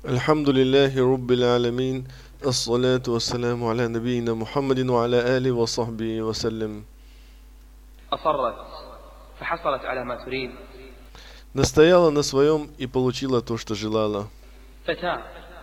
Альхамдулиллахи Руббил Алямин, ассалату вассаляму аля набийна Мухаммадин ва аля али ва сахби вассалям. أصرت فحصلت على ما تريد. Настояла на своем и получила то, что желала. فتاة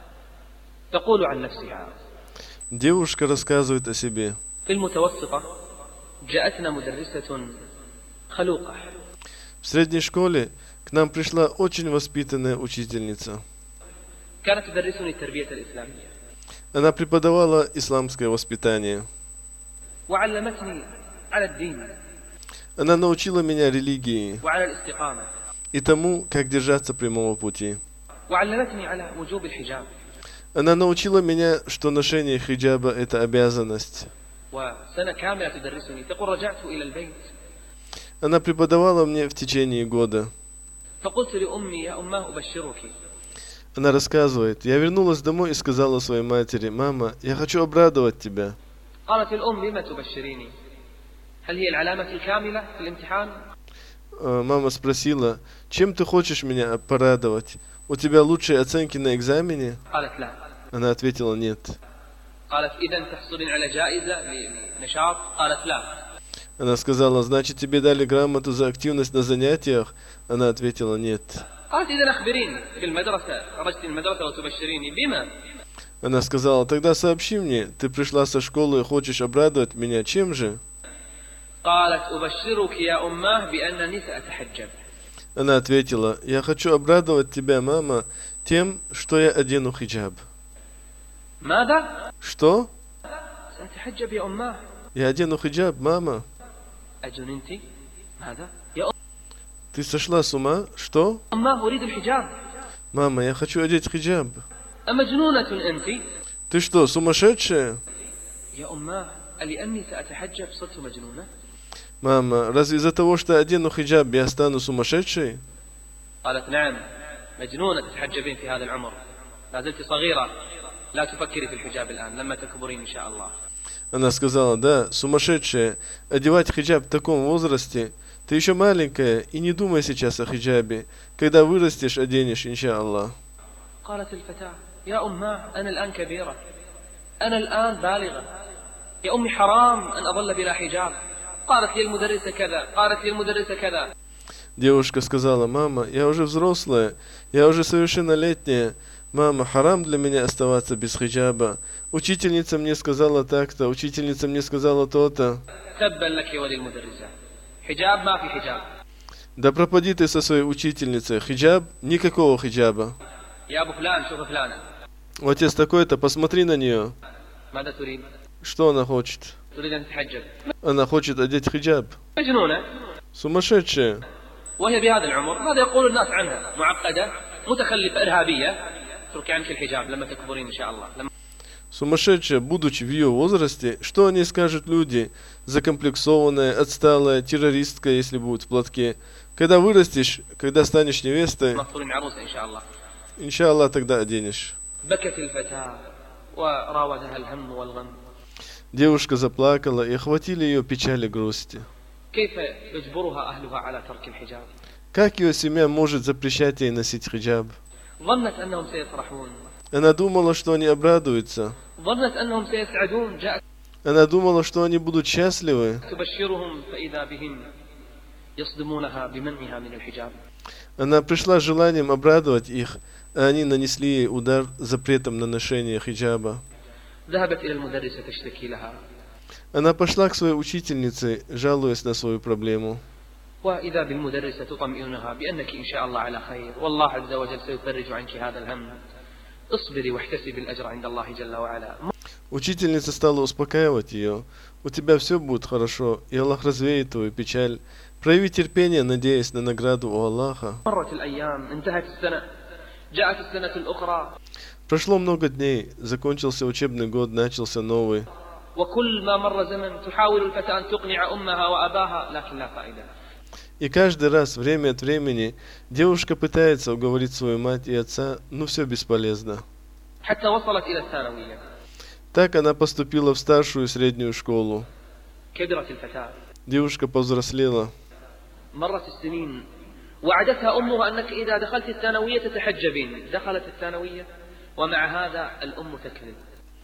تقول عن نفسها: Девушка рассказывает о себе. في المتوسطة جاءتنا مدرسة خلوقة. В средней школе к нам пришла очень воспитанная учительница. كانت تدرسني التربية الإسلامية Она преподавала исламское воспитание. وعلمتني على الدين Она научила меня религии وعلى الاستقامة и тому, как держаться прямого пути. وعلمتني على وجوب الحجاب. Она научила меня, что ношение хиджаба – это обязанность. وسنة كاملة تدرسني. تقول: رجعت إلى البيت Она преподавала мне в течение года. فقلت لأمي: يا أماه أبشرك. Она рассказывает: я вернулась домой и сказала своей матери: мама, я хочу обрадовать тебя. قالت الأم: لما تبشريني؟ هل هي العلامة الكاملة في الامتحان؟ Мама спросила: чем ты хочешь меня порадовать? У тебя лучшие оценки на экзамене? قالت: لا. Она ответила: нет. قالت: إذا تحصلين على جائزة لنشاط؟ قالت: لا. Она сказала: значит, тебе дали грамоту за активность на занятиях? Она ответила: нет. قالت: إذا أخبريني في المدرسة، خرجت من المدرسة وتبشريني بما؟ Она сказала: тогда сообщи мне, ты пришла со школы и хочешь обрадовать меня, чем же? قالت: أبشرك يا أماه بأنني سأتحجب. Она ответила: я хочу обрадовать тебя, мама, тем, что я одену хиджаб. ماذا؟ Что? سأتحجب يا أماه. Я одену хиджаб, мама. أجننتِ؟ ماذا؟ يا Ты сошла с ума? Что? أماه أريد الحجاب. Мама, я хочу одеть хиджаб. أمجنونة أنتِ؟ Ты что, сумасшедшая? يا أماه ألأني سأتحجب صرت مجنونة؟ Мама, разве из-за того, что я одену хиджаб, я стану сумасшедшей? قالت: نعم، مجنونة تتحجبين في هذا العمر. لا زلت صغيرة، لا تفكري في الحجاب الآن، لما تكبرين إن شاء الله. Она сказала: да, сумасшедшая, одевать хиджаб в таком возрасте, ты еще маленькая, и не думай сейчас о хиджабе. Когда вырастешь, оденешь, иншаллах. قالت الفتاة: يا أماه أنا الآن كبيرة، أنا الآن بالغة، يا أمي حرام أن أظل بلا حجاب. قالت لي المدرسة كذا، قالت لي المدرسة كذا. Девушка сказала: мама, я уже взрослая, я уже совершеннолетняя. Мама, харам для меня оставаться без хиджаба. Учительница мне сказала так-то, учительница мне сказала то-то. تبا لك وللمدرسة، حجاب ما في حجاب. Да пропади ты со своей учительницей. Хиджаб? Никакого хиджаба. يا أبو فلان شوف فلانة. Отец такой-то, посмотри на нее. ماذا تريد؟ Что она хочет? تريد أن تتحجب. Она хочет одеть хиджаб. مجنونة. Сумасшедшая. وهي بهذا العمر ماذا يقول الناس عنها؟ معقدة، متخلفة، إرهابية. اتركي عنك الحجاب لما تكبرين إن شاء الله. Сумасшедшая, будучи в ее возрасте, что о ней скажут люди? Закомплексованная, отсталая, террористка, если будет в платке. Когда вырастешь, когда станешь невестой, مفطورين عروسة إن شاء الله. иншаллах, тогда оденешь. بكت الفتاة وراودها الهم والغم. Девушка заплакала, и охватили ее печаль и грусти. كيف يجبرها أهلها على ترك الحجاب؟ Как ее семья может запрещать ей носить хиджаб? ظنت أنهم سيفرحون. Она думала, что они обрадуются. ظنت أنهم سيسعدون. جاءت Она думала, что они будут счастливы. تبشرهم فإذا بهم يصدمونها بمنعها من الحجاب. Она пришла с желанием обрадовать их, а они нанесли ей удар запретом на ношение хиджаба. ذهبت إلى المدرسة تشتكي لها. Она пошла к своей учительнице, жалуясь на свою проблему. وإذا بالمدرسة تطمئنها بأنك إن شاء الله على خير، والله عز وجل سيفرج عنك هذا الهم. اصبري واحتسبي الأجر عند الله جل وعلا. Учительница стала успокаивать ее. У тебя все будет хорошо, и Аллах развеет твою печаль. Прояви терпение, надеясь на награду у Аллаха. مرت الأيام، انتهت السنة، جاءت السنة الأخرى. Прошло много дней, закончился учебный год, начался новый. وكل ما مر زمن تحاول الفتاة أن تقنع أمها وأباها، لكن لا فائدة. И каждый раз, время от времени, девушка пытается уговорить свою мать и отца, но все бесполезно. حتى وصلت إلى الثانوية. Так она поступила в старшую и среднюю школу. كبرت الفتاة. Девушка повзрослела. مرت السنين، وعدتها أمها أنك إذا دخلت الثانوية تتحجبين. دخلت الثانوية ومع هذا الأم تكذب.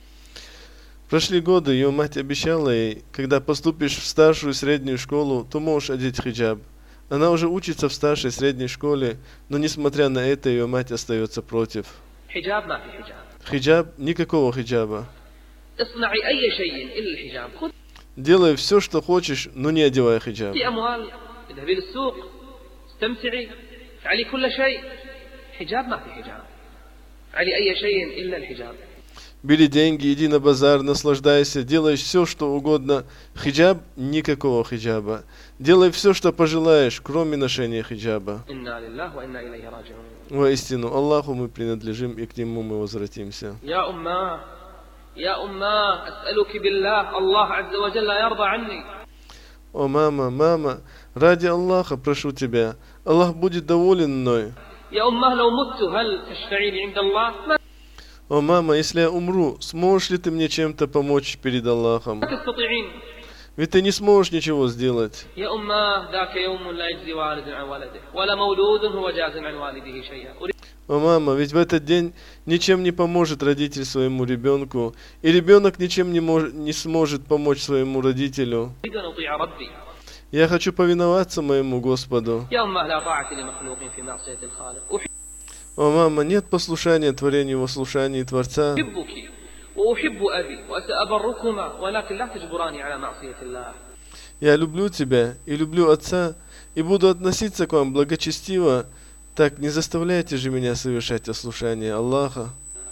Прошли годы, ее мать обещала ей, когда поступишь в старшую среднюю школу, то можешь одеть хиджаб. Она уже учится в старшей средней школе, но несмотря на это, ее мать остается против. حجاب ما في حجاب. Хиджаб, никакого хиджаба. اصنعي أي شيء إلا الحجاب. خذي Делай все, что хочешь, но не одевай хиджаб. أموال، اذهبي للسوق، استمتعي، افعلي كل شيء. حجاب ما في حجاب. افعلي أي شيء إلا الحجاب. Бери деньги, иди на базар, наслаждайся, делай все, что угодно. Хиджаб, никакого хиджаба. Делай все, что пожелаешь, кроме ношения хиджаба. إنا لله وإنا إليه راجعون. Воистину, Аллаху мы принадлежим и к Нему мы возвратимся. يا أماه يا أماه أسألك بالله الله عز وجل لا يرضى عني. О, мама, ради Аллаха прошу тебя, Аллах будет доволен мной. يا أماه لو مت هل تشفعيني عند الله؟ ما О, мама, если я умру, сможешь ли ты мне чем-то помочь перед Аллахом? تستطيعين. Ведь ты не сможешь ничего сделать. يا أماه ذاك يوم لا يجزي والد عن ولده ولا مولود هو جاز عن والده شيئا. О, мама, ведь в этот день ничем не поможет родитель своему ребенку, и ребенок ничем не сможет помочь своему родителю. أريد أن أطيع ربي. Я хочу повиноваться моему Господу. يا أماه لا طاعة لمخلوق في معصية الخالق. О, мама, нет послушания творению во слушании Творца. أحبك وأحب أبي وسأبركما ولكن لا تجبراني على معصية الله. Я люблю тебя и люблю Отца, и буду относиться к вам благочестиво. Так не заставляйте же меня совершать ослушание Аллаха.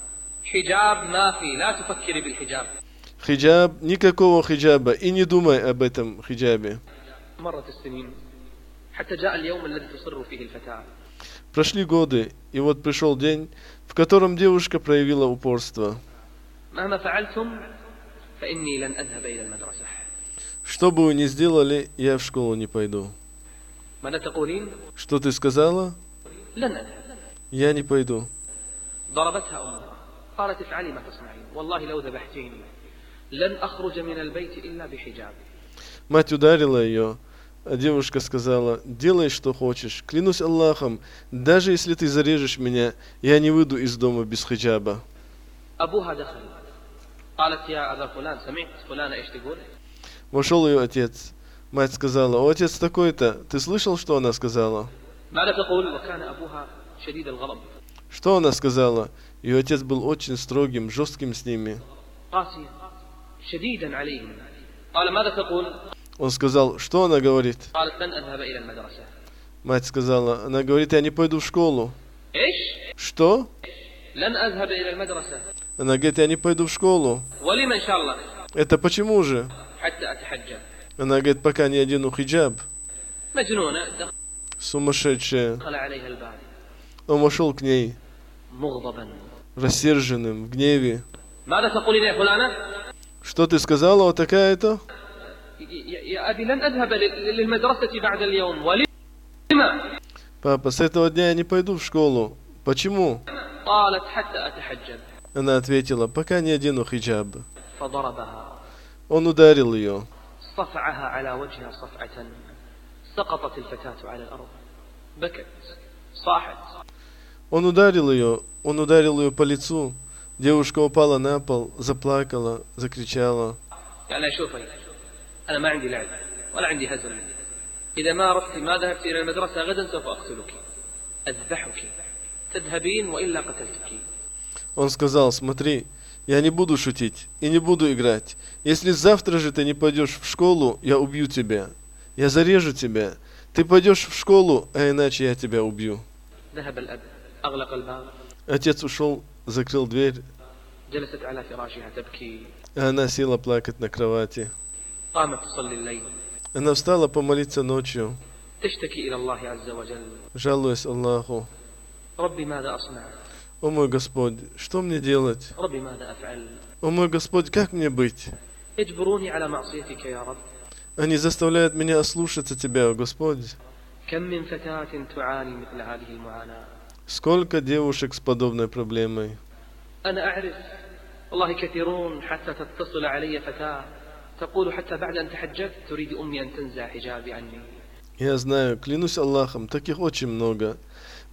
حجاب ما في لا تفكري بالحجاب. Хиджаб, никакого хиджаба, и не думай об этом хиджабе. مرت السنين حتى جاء اليوم الذي تصر فيه الفتاة. Прошли годы, и вот пришел день, в котором девушка проявила упорство. مهما فعلتم فإني لن أذهب إلى المدرسة. Что бы вы ни сделали, я в школу не пойду. ماذا تقولين؟ Что ты сказала? لن أذهب. Я не пойду. ضربتها أمها قالت افعلي ما تصنعين والله لو ذبحتيني لن أخرج من البيت إلا بحجاب. Мать ударила ее, а девушка сказала: делай, что хочешь. Клянусь Аллахом, даже если ты зарежешь меня, я не выйду из дома без хиджаба. أبوها دخل قالت يا أبا فلان سمعت فلانة إيش تقول؟ Вошел ее отец. Мать сказала: о, отец такой-то, ты слышал, что она сказала? ماذا تقول؟ وكان أبوها شديد الغضب. Что она сказала? Ее отец был очень строгим, жестким с ними. قاسيا شديدا عليهم. قال ماذا تقول؟ Он сказал: что она говорит? قالت لن أذهب إلى المدرسة. Мать сказала: она говорит, я не пойду в школу. إيش؟ Что? لن أذهب إلى المدرسة. Она говорит, я не пойду в школу. ولم إن شاء الله Это почему же? حتى أتحجب. Она говорит, пока не одену хиджаб. مجنونة Сумасшедшая. دخل عليها الباب Он вошел к ней, مغضبا. рассерженным, в гневе. ماذا تقولين يا فلانة؟ Что ты сказала, вот такая-то? يا أبي لن أذهب للمدرسة بعد اليوم. ولما؟ Папа, с этого дня я не пойду в школу. Почему? قالت حتى أتحجب. Она ответила, пока не одену хиджаб. فضربها. Он ударил ее. صفعها على وجهها صفعة سقطت الفتاة على الأرض. بكت صاحت. Он ударил ее по лицу. Девушка упала на пол, заплакала, закричала. يعني شوفي أنا ما عندي لعب ولا عندي هزل. إذا ما ذهبت إلى المدرسة غدا سوف أقتلك أذبحك تذهبين وإلا قتلتك. Он сказал, смотри, я не буду шутить и не буду играть. Если завтра же ты не пойдешь в школу, я убью тебя. Я зарежу тебя. Ты пойдешь в школу, а иначе я тебя убью. ذهب الأب أغلق الباب. Отец ушел, закрыл дверь, جلست على فراشها تبكي. а она села плакать на кровати. قامت تصلي الليل. Она встала помолиться ночью, تشتكي إلى الله عز وجل. жалуясь Аллаху. ربي ماذا أصنع؟ О мой Господь, что мне делать? ربي ماذا أفعل؟ О мой Господь, как мне быть? يجبروني على معصيتك يا رب. Они заставляют меня ослушаться Тебя, о Господь. كم من فتاة تعاني مثل هذه المعاناة. Сколько девушек с подобной проблемой. أنا أعرف والله كثيرون حتى تتصل علي فتاة تقول حتى بعد أن تحجبت تريد أمي أن تنزع حجابي عني. Я знаю, клянусь Аллахом, таких очень много.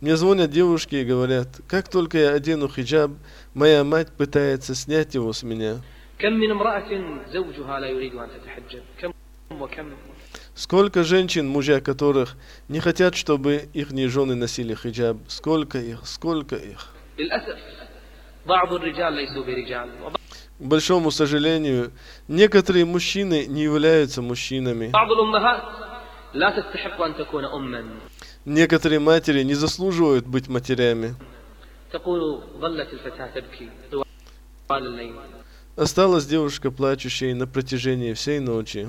Мне звонят девушки и говорят, как только я одену хиджаб, моя мать пытается снять его с меня. كم من امرأة زوجها لا يريد أن تتحجب كم وكم. Сколько женщин, мужья которых не хотят, чтобы их жены носили хиджаб. Сколько их, сколько их. للأسف بعض الرجال ليسوا برجال. К большому сожалению, некоторые мужчины не являются мужчинами. بعض الأمهات لا تستحق أن تكون أما. Некоторые матери не заслуживают быть матерями. تقول ظلت الفتاة تبكي طوال الليل. Осталась девушка плачущей на протяжении всей ночи.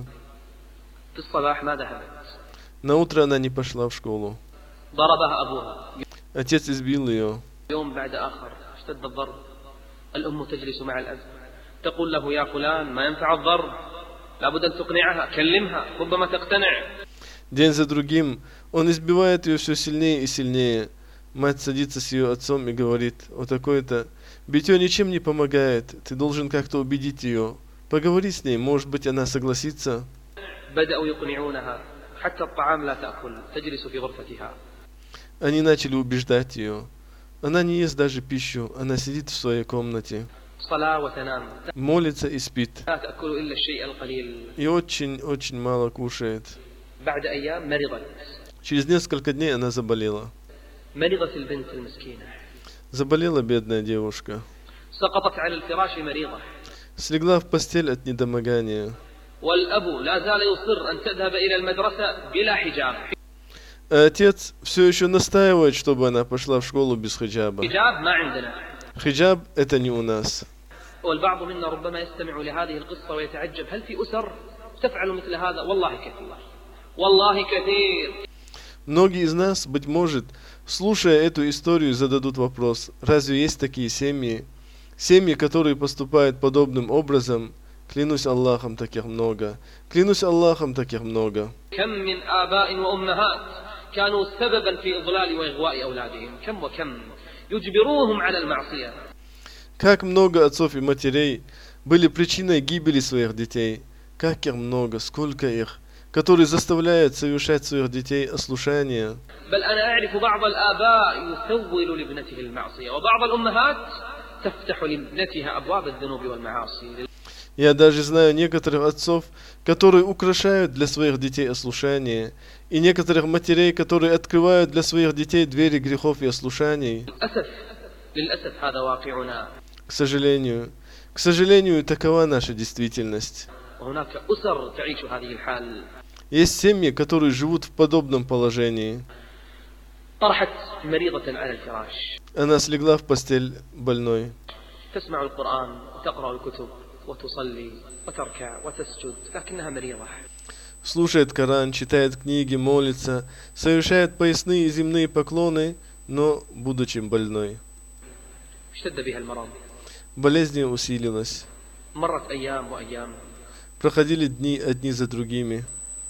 في الصباح ما ذهبت. На утро она не пошла в школу. ضربها أبوها. Отец избил ее. يوم بعد آخر اشتد الضرب. الأم تجلس مع الأب تقول له يا فلان ما ينفع الضرب لابد أن تقنعها كلمها ربما تقتنع. День за другим он избивает ее все сильнее и сильнее. Мать садится с ее отцом и говорит, вот такое-то, битье ничем не помогает, ты должен как-то убедить ее. Поговори с ней, может быть, она согласится. بدأوا يقنعونها حتى الطعام لا تأكل تجلس في غرفتها. Они начали убеждать ее. Она не ест даже пищу, она сидит в своей комнате, صلاة وتنام. молится и спит. لا تأكل إلا الشيء القليل. И очень мало кушает. بعد أيام مرضت. Через несколько дней она заболела. مرضت البنت المسكينة. Заболела бедная девушка. سقطت على الفراش مريضة. Слегла в постель от недомогания. والأب لا زال يصر أن تذهب إلى المدرسة بلا حجاب. А отец все еще настаивает, чтобы она пошла в школу без хиджаба. حجاب ما عندنا. Хиджаб это не у нас. والبعض منا ربما يستمع لهذه القصة ويتعجب هل في أسر تفعل مثل هذا؟ والله كثير. والله كثير. Многие из нас, быть может, слушая эту историю, зададут вопрос, разве есть такие семьи? Семьи, которые поступают подобным образом, клянусь Аллахом, таких много. Клянусь Аллахом, таких много. كم من آباء وأمهات كانوا سببا في إضلال وإغواء أولادهم كم وكم يجبروهم على المعصية. Как много отцов и матерей были причиной гибели своих детей. Как их много, сколько их, которые заставляют совершать своих детей ослушание. بل أنا أعرف بعض الآباء يسول لابنته المعصية وبعض الأمهات تفتح لابنتها أبواب الذنوب والمعاصي. Я даже знаю некоторых отцов, которые украшают для своих детей ослушание, и некоторых матерей, которые открывают для своих детей двери грехов и ослушаний. للأسف هذا واقعنا. К сожалению, такова наша действительность. وهناك أسر تعيش هذه الحال. Есть семьи, которые живут в подобном положении. طرحت مريضة على الفراش. Она слегла в постель больной. تسمع القرآن وتقرأ الكتب وتصلي وتركع وتسجد لكنها مريضة. Слушает Коран, читает книги, молится, совершает поясные и земные поклоны, но будучи больной. اشتد بها المرض. Болезнь усилилась. مرت أيام وأيام. Проходили дни одни за другими.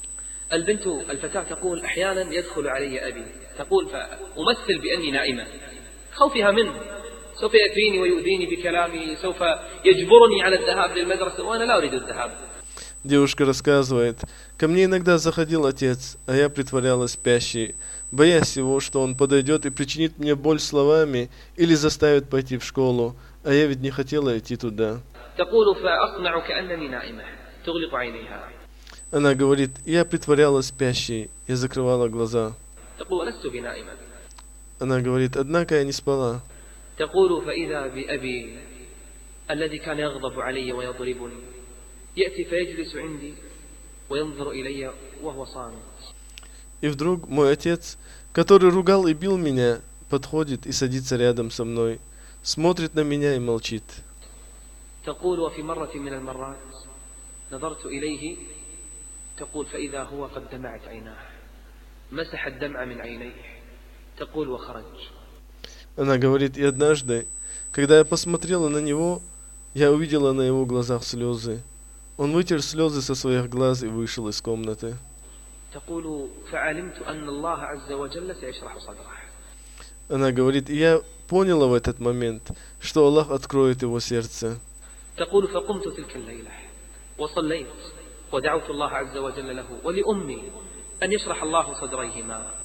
الفتاة تقول أحيانا يدخل علي أبي تقول فأمثل بأني نائمة خوفها منه سوف يأتيني ويؤذيني بكلامي سوف يجبرني على الذهاب للمدرسة وأنا لا أريد الذهاب. Девушка рассказывает, ко мне иногда заходил отец, а я притворялась спящей, боясь его, что он подойдет и причинит мне боль словами или заставит пойти в школу, а я ведь не хотела идти туда. تقول فأصنع كأنني نائمة تغلق عينيها. Она говорит, я притворялась спящей, я закрывала глаза. تقول لست بنائمة. Она говорит, однако я не спала. تقول فإذا بأبي الذي كان يغضب علي ويضربني يأتي فيجلس عندي وينظر إلي وهو صامت. И вдруг мой отец, который ругал и бил меня, подходит и садится рядом со мной, смотрит на меня и молчит. تقول وفي مرة من المرات نظرت إليه تقول فإذا هو قد دمعت عيناه مسح الدمع من عينيه تقول وخرج. Она говорит, и однажды, когда я посмотрела на него, я увидела на его глазах слезы. Он вытер слезы со своих глаз и вышел из комнаты. تقول فعلمت أن الله عز وجل سيشرح صدره. Она говорит, и я поняла в этот момент, что Аллах откроет его сердце. تقول فقمت تلك الليلة وصليت ودعوت الله عز وجل له ولأمي أن يشرح الله صدريهما.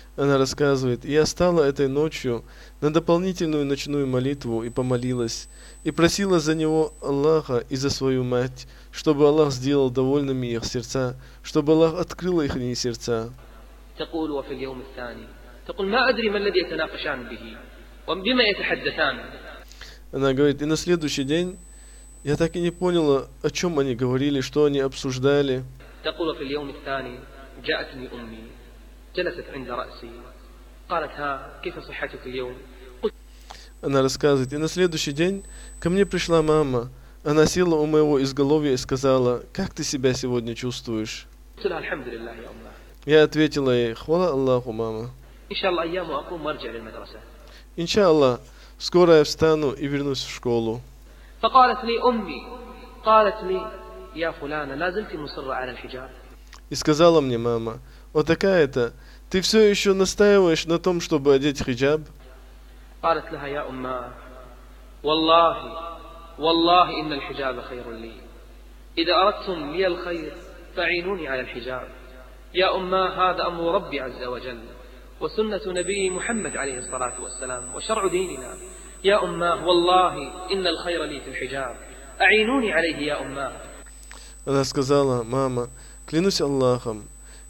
Она рассказывает, я стала этой ночью на дополнительную ночную молитву и помолилась, и просила за него Аллаха и за свою мать, чтобы Аллах сделал довольными их сердца, чтобы Аллах открыл их сердца. تقول وفي اليوم الثاني تقول ما أدري ما الذي يتناقشان به وبما يتحدثان. Она говорит, и на следующий день я так и не поняла, о чем они говорили, что они обсуждали. تقول وفي اليوم الثاني جاءتني أمي جلست عند رأسي قالت ها كيف صحتك اليوم. Она рассказывает, и на следующий день ко мне пришла мама. Она села у моего изголовья и сказала, как ты себя сегодня чувствуешь? قلت لها الحمد لله يا أمه. Я ответила ей, хвала Аллаху, мама. إن شاء الله أيام وأقوم وأرجع للمدرسة. Иншаллах, скоро я встану и вернусь в школу. فقالت لي أمي قالت لي يا فلانة لا زلت مصرة على الحجاب. И сказала мне мама, вот такая-то, ты все еще настаиваешь на том, чтобы одеть хиджаб? قالت لها يا أماه والله والله إن الحجاب خير لي إذا أردتم لي الخير فاعينوني على الحجاب. يا أماه هذا أمر ربي عز وجل وسنة نبي محمد عليه الصلاة والسلام وشرع ديننا. يا أماه والله إن الخير لي في الحجاب أعينوني عليه يا أماه. Она сказала, мама, клянусь Аллахом,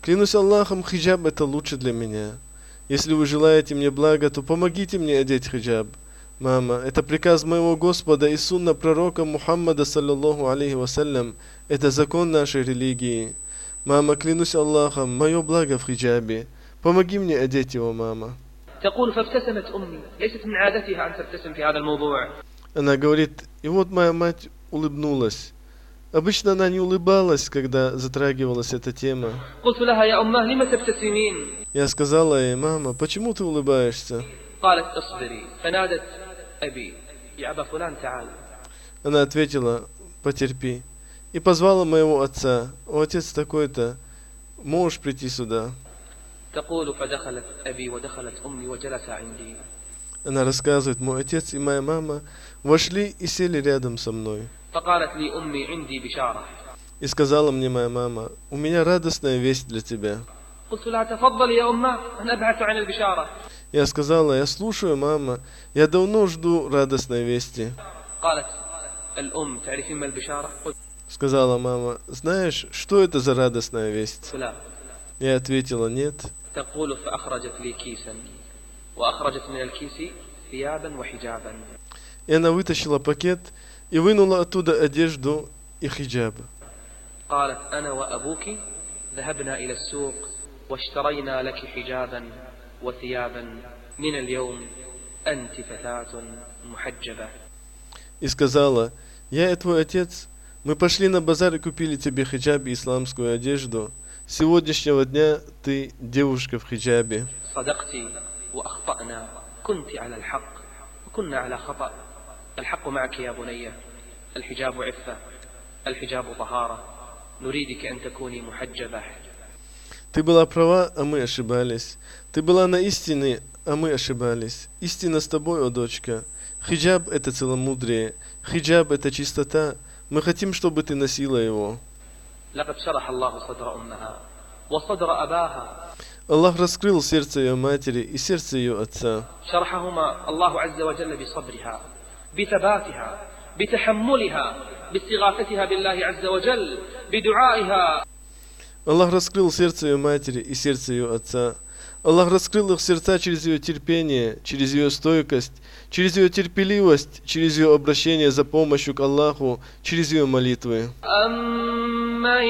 хиджаб это лучше для меня. Если вы желаете мне блага, то помогите мне одеть хиджаб. Мама, это приказ моего Господа и сунна пророка Мухаммада, саллаллаху алейхи вассалям, это закон нашей религии. Мама, клянусь Аллахом, мое благо в хиджабе. Помоги мне одеть его, мама. تقول فابتسمت أمي ليست من عادتها أن تبتسم في هذا الموضوع. Она говорит, и вот моя мать улыбнулась. Обычно она не улыбалась, когда затрагивалась эта тема. قلت لها يا أماه لم تبتسمين. Я сказала ей, мама, почему ты улыбаешься? قالت اصبري فنادت أبي يا أبا فلان تعال. Она ответила, потерпи. И позвала моего отца, о, отец такой-то, можешь прийти сюда? تقول فدخلت أبي ودخلت أمي وجلس عندي. Она рассказывает, мой отец и моя мама вошли и сели рядом со мной. فقالت لي أمي عندي بشارة. И сказала мне моя мама, у меня радостная весть для тебя. قلت لها تفضل يا أمه أنا أبحث عن البشارة. Я сказала, я слушаю, мама, я давно жду радостной вести. قالت الأم تعرفين ما البشارة؟ قلت Сказала мама, знаешь, что это за радостная весть? لا. Я ответила, нет. تقول فأخرجت لي كيسا وأخرجت من الكيس ثيابا وحجابا. И она вытащила пакет и вынула оттуда одежду и хиджаб. قالت أنا وأبوك ذهبنا إلى السوق واشترينا لك حجابا وثيابا من اليوم أنت فتاة محجبة. И сказала, я и твой отец, мы пошли на базар и купили тебе хиджаб и исламскую одежду. С сегодняшнего дня ты девушка в хиджабе. صدقتي وأخطأنا كنت على الحق وكنا على خطأ. الحق معك يا بنية. الحجاب عفة. الحجاب طهارة. نريدك أن تكوني محجبة. Ты была права, а мы ошибались. Ты была на истине, а мы ошибались. Истина с тобой, о дочка. Хиджаб это целомудрие. Хиджаб это чистота. Мы хотим, чтобы ты носила его. لقد شرح الله صدر أمها وصدر أباها. Аллах раскрыл сердце ее матери и сердце ее отца. شرحهما الله عز وجل بصبرها بثباتها بتحملها باستغاثتها بالله عز وجل بدعائها. Аллах раскрыл сердце ее матери и сердце ее отца. Аллах раскрыл их сердца через ее терпение, через ее стойкость, через ее терпеливость, через ее обращение за помощью к Аллаху, через ее молитвы. أمن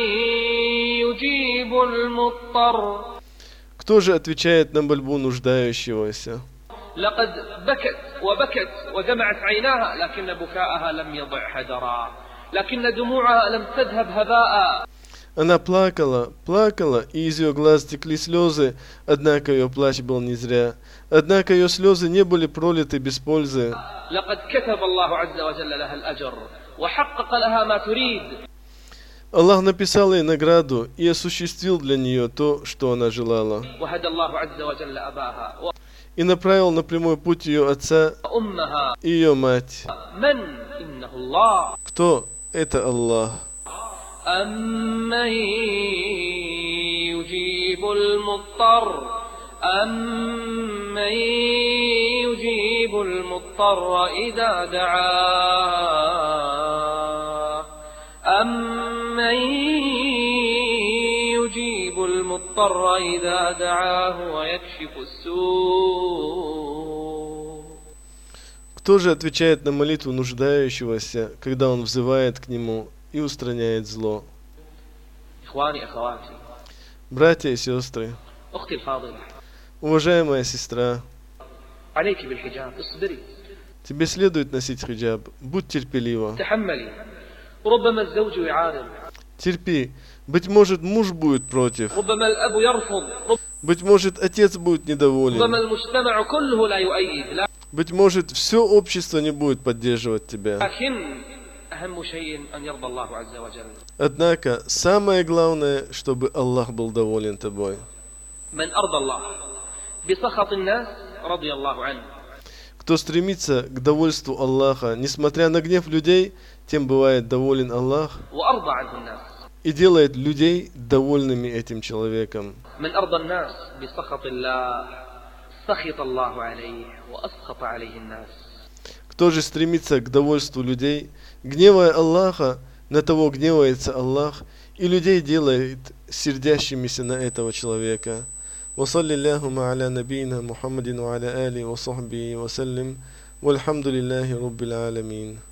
يجيب المضطر. Кто же отвечает на мольбу нуждающегося? لقد بكت وبكت ودمعت عيناها لكن بكاءها لم يضع حدرا لكن دموعها لم تذهب هباء. Она плакала, плакала, и из ее глаз текли слезы, однако ее плач был не зря. Однако ее слезы не были пролиты без пользы. لقد كتب الله عز وجل لها الأجر وحقق لها ما تريد. Аллах написал ей награду и осуществил для нее то, что она желала. وهدى الله عز وجل أباها И направил на прямой путь ее отца وأمها. и ее мать. من إنه الله. Кто? Это Аллах. أمن يجيب المضطر أَمَّنْ يُجِيبُ الْمُضْطَرَّ إِذَا دَعَاهُ أَمَّنْ يُجِيبُ الْمُضْطَرَّ إِذَا دَعَاهُ وَيَكْشِفُ السُّوءَ. Кто же отвечает на молитву нуждающегося, когда он взывает к нему и устраняет зло? إخواني أخواتي Братья и сестры, أختي الفاضلة уважаемая сестра, عليك بالحجاب اصبري тебе следует носить хиджаб, будь терпелива, تحملي ربما الزوج يعارض терпи. Быть может, муж будет против, ربما الأب يرفض быть может, отец будет ربما недоволен, المجتمع كله لا يؤيد быть может, все общество не будет поддерживать тебя. لكن أهم شيء أن يرضى الله عز وجل. Однако, самое главное, чтобы Аллах был доволен тобой. من أرضى الله بسخط الناس رضي الله عنه. Кто стремится к довольству Аллаха, несмотря на гнев людей, тем бывает доволен Аллах وأرضى عنه الناس. и делает людей довольными этим человеком. من أرضى الناس بسخط الله سخط الله عليه وأسخط عليه الناس. Кто же стремится к довольству людей, гневая Аллаха, на того гневается Аллах, и людей делает сердящимися на этого человека. وصلى اللهم على نبينا محمد وعلى آله وصحبه وسلم والحمد لله رب العالمين.